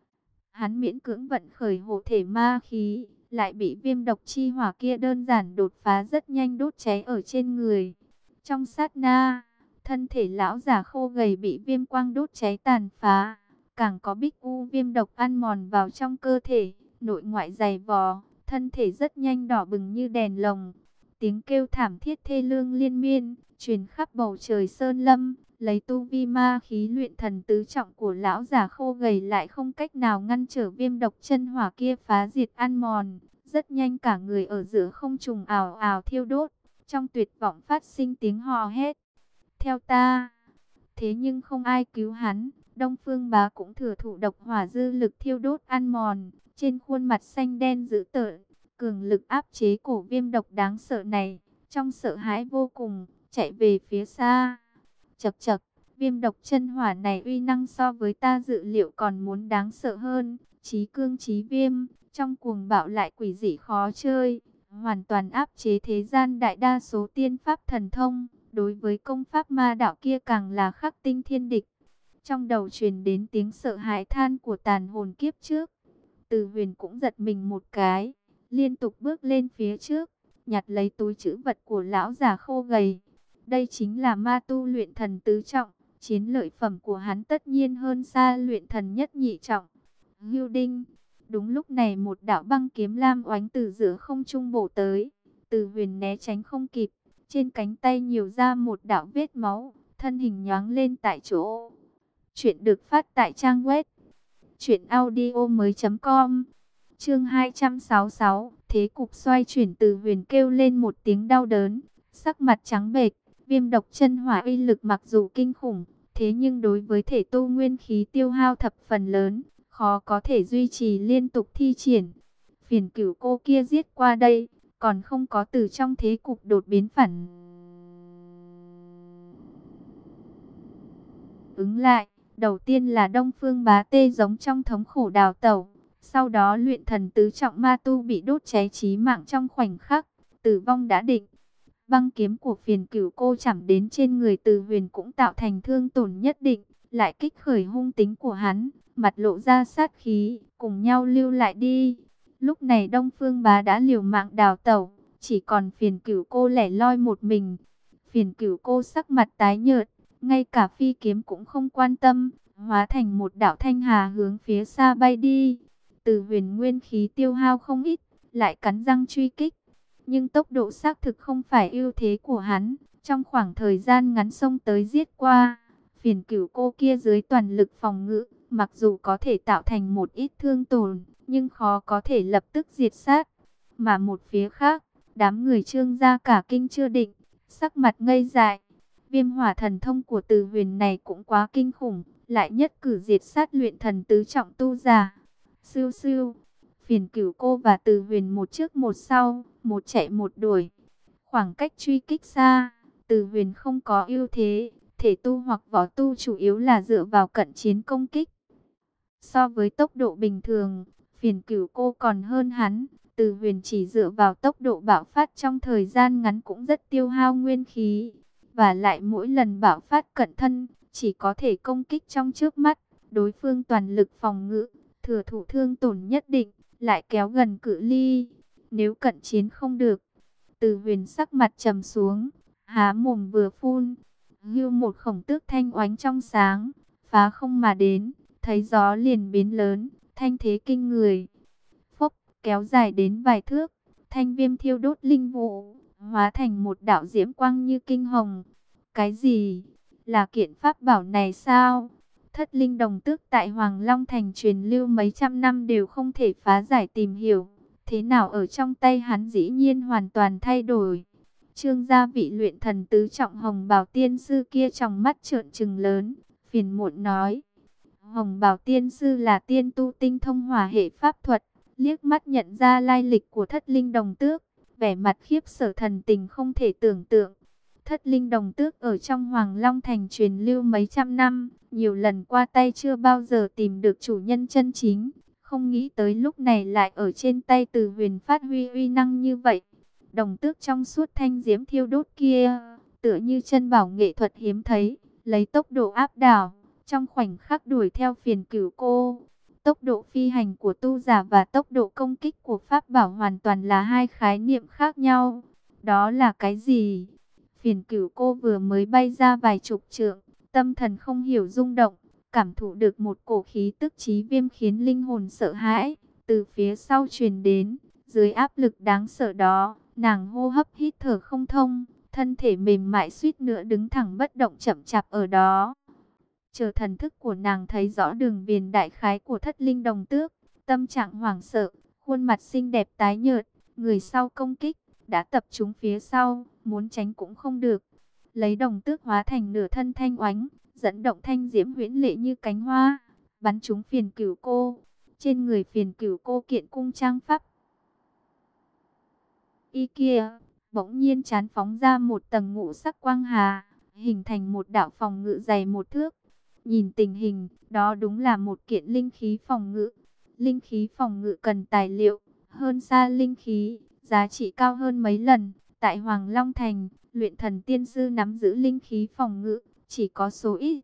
A: Hắn miễn cưỡng vận khởi hộ thể ma khí, lại bị viêm độc chi hỏa kia đơn giản đột phá, rất nhanh đốt cháy ở trên người. Trong sát na, thân thể lão già khô gầy bị viêm quang đốt cháy tàn phá, càng có bích u viêm độc ăn mòn vào trong cơ thể, nội ngoại dày vò, thân thể rất nhanh đỏ bừng như đèn lồng. Tiếng kêu thảm thiết thê lương liên miên, truyền khắp bầu trời sơn lâm. Lấy tu vi ma khí luyện thần tứ trọng của lão già khô gầy lại không cách nào ngăn trở viêm độc chân hỏa kia phá diệt ăn mòn. Rất nhanh cả người ở giữa không trùng ào ào thiêu đốt, trong tuyệt vọng phát sinh tiếng hò hét. Theo ta! Thế nhưng không ai cứu hắn. Đông Phương Bá cũng thừa thụ độc hỏa dư lực thiêu đốt ăn mòn, trên khuôn mặt xanh đen dữ tợn, cường lực áp chế cổ viêm độc đáng sợ này, trong sợ hãi vô cùng, chạy về phía xa. Chậc chậc, viêm độc chân hỏa này uy năng so với ta dự liệu còn muốn đáng sợ hơn. Chí cương chí viêm, trong cuồng bạo lại quỷ dị khó chơi, hoàn toàn áp chế thế gian đại đa số tiên pháp thần thông. Đối với công pháp ma đạo kia càng là khắc tinh thiên địch. Trong đầu truyền đến tiếng sợ hãi than của tàn hồn kiếp trước. Từ Huyền cũng giật mình một cái, liên tục bước lên phía trước, nhặt lấy túi trữ vật của lão già khô gầy. Đây chính là ma tu luyện thần tứ trọng, chiến lợi phẩm của hắn tất nhiên hơn xa luyện thần nhất nhị trọng. Hưu đinh, đúng lúc này một đạo băng kiếm lam oánh từ giữa không trung bổ tới. Từ Huyền né tránh không kịp, trên cánh tay nhiều ra một đạo vết máu, thân hình nhoáng lên tại chỗ. Chuyện được phát tại trang web truyện audio mới.com. Chương hai trăm sáu mươi sáu, thế cục xoay chuyển. Từ Huyền kêu lên một tiếng đau đớn, sắc mặt trắng bệch. Viêm độc chân hỏa uy lực mặc dù kinh khủng, thế nhưng đối với thể tu nguyên khí tiêu hao thập phần lớn, khó có thể duy trì liên tục thi triển. Phiền Cửu cô kia giết qua đây, còn không có từ trong thế cục đột biến phản ứng lại. Đầu tiên là Đông Phương Bá Tê giống trong thống khổ đào tẩu, sau đó luyện thần tứ trọng ma tu bị đốt cháy chí mạng trong khoảnh khắc, tử vong đã định. Băng kiếm của Phiền Cửu cô chạm đến trên người Từ Huyền cũng tạo thành thương tổn nhất định, lại kích khởi hung tính của hắn, mặt lộ ra sát khí, cùng nhau lưu lại đi. Lúc này Đông Phương Bá đã liều mạng đào tẩu, chỉ còn Phiền Cửu cô lẻ loi một mình. Phiền Cửu cô sắc mặt tái nhợt, ngay cả phi kiếm cũng không quan tâm, hóa thành một đạo thanh hà hướng phía xa bay đi. Từ Huyền nguyên khí tiêu hao không ít, lại cắn răng truy kích. Nhưng tốc độ xác thực không phải ưu thế của hắn, trong khoảng thời gian ngắn xông tới giết qua. Phiền Cửu cô kia dưới toàn lực phòng ngự, mặc dù có thể tạo thành một ít thương tổn, nhưng khó có thể lập tức diệt sát. Mà một phía khác, đám người Trương gia cả kinh chưa định, sắc mặt ngây dại. Viêm hỏa thần thông của Từ Huyền này cũng quá kinh khủng, lại nhất cử diệt sát luyện thần tứ trọng tu giả. Siêu siêu, Phiền Cửu cô và Từ Huyền một trước một sau, một chạy một đuổi. Khoảng cách truy kích xa, Từ Huyền không có ưu thế, thể tu hoặc võ tu chủ yếu là dựa vào cận chiến công kích. So với tốc độ bình thường, Phiền Cửu cô còn hơn hắn. Từ Huyền chỉ dựa vào tốc độ bạo phát trong thời gian ngắn cũng rất tiêu hao nguyên khí. Và lại mỗi lần bạo phát cận thân, chỉ có thể công kích trong trước mắt. Đối phương toàn lực phòng ngự, thừa thủ thương tổn nhất định, lại kéo gần cự ly. Nếu cận chiến không được, Từ Huyền sắc mặt trầm xuống, há mồm vừa phun. Hưu một khổng tước thanh oánh trong sáng, phá không mà đến, thấy gió liền biến lớn, thanh thế kinh người. Phốc, kéo dài đến vài thước, thanh viêm thiêu đốt linh vụ, hóa thành một đạo diễm quang như kinh hồng. Cái gì? Là kiện pháp bảo này sao? Thất linh đồng tước tại Hoàng Long Thành truyền lưu mấy trăm năm đều không thể phá giải tìm hiểu. Thế nào ở trong tay hắn dĩ nhiên hoàn toàn thay đổi. Trương gia vị luyện thần tứ trọng Hồng Bào tiên sư kia trong mắt trợn trừng lớn, phiền muộn nói. Hồng Bào tiên sư là tiên tu tinh thông hỏa hệ pháp thuật, liếc mắt nhận ra lai lịch của thất linh đồng tước, vẻ mặt khiếp sợ thần tình không thể tưởng tượng. Thất linh đồng tước ở trong Hoàng Long Thành truyền lưu mấy trăm năm, nhiều lần qua tay chưa bao giờ tìm được chủ nhân chân chính. Không nghĩ tới lúc này lại ở trên tay Từ Huyền phát huy uy năng như vậy. Đồng tước trong suốt thanh diễm thiêu đốt kia, tựa như chân bảo nghệ thuật hiếm thấy, lấy tốc độ áp đảo, trong khoảnh khắc đuổi theo Phiền Cửu cô. Tốc độ phi hành của tu giả và tốc độ công kích của pháp bảo hoàn toàn là hai khái niệm khác nhau. Đó là cái gì? Phiền Cửu cô vừa mới bay ra vài chục trượng, tâm thần không hiểu rung động, cảm thụ được một cổ khí tức chí viêm khiến linh hồn sợ hãi, từ phía sau truyền đến. Dưới áp lực đáng sợ đó, nàng hô hấp hít thở không thông, thân thể mềm mại suýt nữa đứng thẳng bất động chậm chạp ở đó. Chờ thần thức của nàng thấy rõ đường viền đại khái của thất linh đồng tước, tâm trạng hoảng sợ, khuôn mặt xinh đẹp tái nhợt, người sau công kích, đã tập trung phía sau, muốn tránh cũng không được. Lấy đồng tước hóa thành nửa thân thanh oánh, dẫn động thanh diễm huyễn lệ như cánh hoa, bắn trúng Phiền Cửu cô. Trên người Phiền Cửu cô kiện cung trang pháp y kia, bỗng nhiên chán phóng ra một tầng ngũ sắc quang hà, hình thành một đạo phòng ngự dày một thước. Nhìn tình hình, đó đúng là một kiện linh khí phòng ngự. Linh khí phòng ngự cần tài liệu, hơn xa linh khí, giá trị cao hơn mấy lần. Tại Hoàng Long Thành, luyện thần tiên sư nắm giữ linh khí phòng ngự, chỉ có số ít.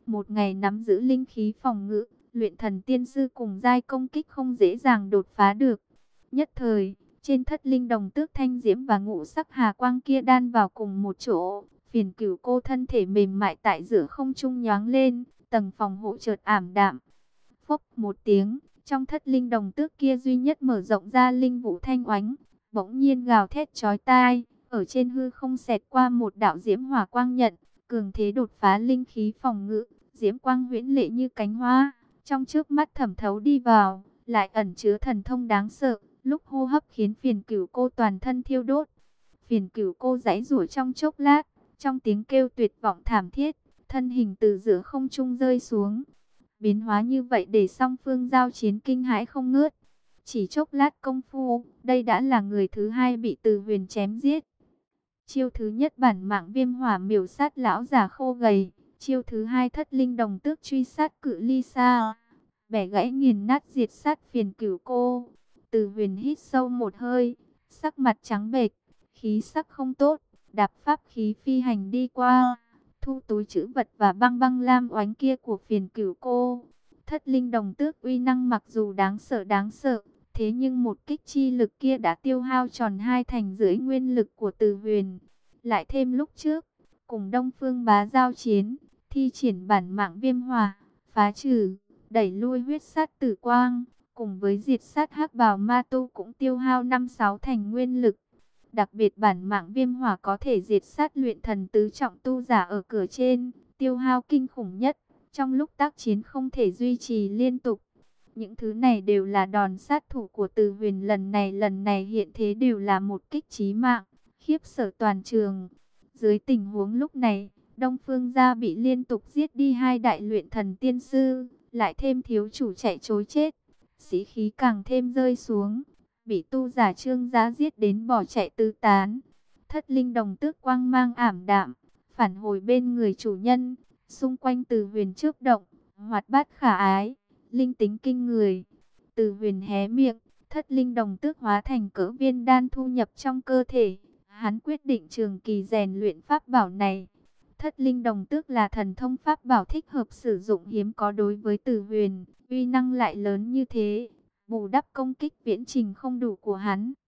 A: Một ngày nắm giữ linh khí phòng ngự, luyện thần tiên sư cùng giai công kích không dễ dàng đột phá được. Nhất thời, trên thất linh đồng tước thanh diễm và ngũ sắc hà quang kia đan vào cùng một chỗ, Phiền Cửu Cô thân thể mềm mại tại giữa không trung nhoáng lên, tầng phòng hộ chợt ảm đạm. Phốc một tiếng, trong thất linh đồng tước kia duy nhất mở rộng ra linh vũ thanh oánh, bỗng nhiên gào thét chói tai, ở trên hư không xẹt qua một đạo diễm hỏa quang nhận, cường thế đột phá linh khí phòng ngự, diễm quang huyễn lệ như cánh hoa, trong trước mắt thẩm thấu đi vào, lại ẩn chứa thần thông đáng sợ, lúc hô hấp khiến Phiền Cửu Cô toàn thân thiêu đốt. Phiền Cửu Cô giãy giụa trong chốc lát, trong tiếng kêu tuyệt vọng thảm thiết, thân hình từ giữa không trung rơi xuống. Biến hóa như vậy để song phương giao chiến kinh hãi không ngớt. Chỉ chốc lát công phu, đây đã là người thứ hai bị Từ Huyền chém giết. Chiêu thứ nhất bản mạng viêm hỏa miểu sát lão già khô gầy. Chiêu thứ hai thất linh đồng tước truy sát cự ly xa, bẻ gãy nghiền nát diệt sát Phiền Cửu Cô. Từ Huyền hít sâu một hơi, sắc mặt trắng bệch, khí sắc không tốt, đạp pháp khí phi hành đi qua, thu túi trữ vật và băng băng lam oánh kia của Phiền Cửu Cô. Thất linh đồng tước uy năng mặc dù đáng sợ đáng sợ, thế nhưng một kích chi lực kia đã tiêu hao tròn hai thành rưỡi nguyên lực của Từ Huyền. Lại thêm lúc trước, cùng Đông Phương Bá giao chiến, thi triển bản mạng viêm hỏa, phá trừ, đẩy lui huyết sát tử quang, cùng với diệt sát hắc bào ma tu cũng tiêu hao năm sáu thành nguyên lực. Đặc biệt bản mạng viêm hỏa có thể diệt sát luyện thần tứ trọng tu giả ở cửa trên, tiêu hao kinh khủng nhất, trong lúc tác chiến không thể duy trì liên tục. Những thứ này đều là đòn sát thủ của Từ Huyền lần này lần này hiện thế đều là một kích chí mạng, khiếp sợ toàn trường. Dưới tình huống lúc này, Đông Phương gia bị liên tục giết đi hai đại luyện thần tiên sư, lại thêm thiếu chủ chạy trối chết, sĩ khí càng thêm rơi xuống, bị tu giả Trương Giá giết đến bỏ chạy tứ tán. Thất linh đồng tước quang mang ảm đạm, phản hồi bên người chủ nhân, xung quanh Từ Huyền chớp động, hoạt bát khả ái, linh tính kinh người. Từ Huyền hé miệng, thất linh đồng tước hóa thành cỡ viên đan thu nhập trong cơ thể. Hắn quyết định trường kỳ rèn luyện pháp bảo này. Thất linh đồng tước là thần thông pháp bảo thích hợp sử dụng hiếm có đối với Từ Huyền, uy năng lại lớn như thế, bù đắp công kích viễn trình không đủ của hắn.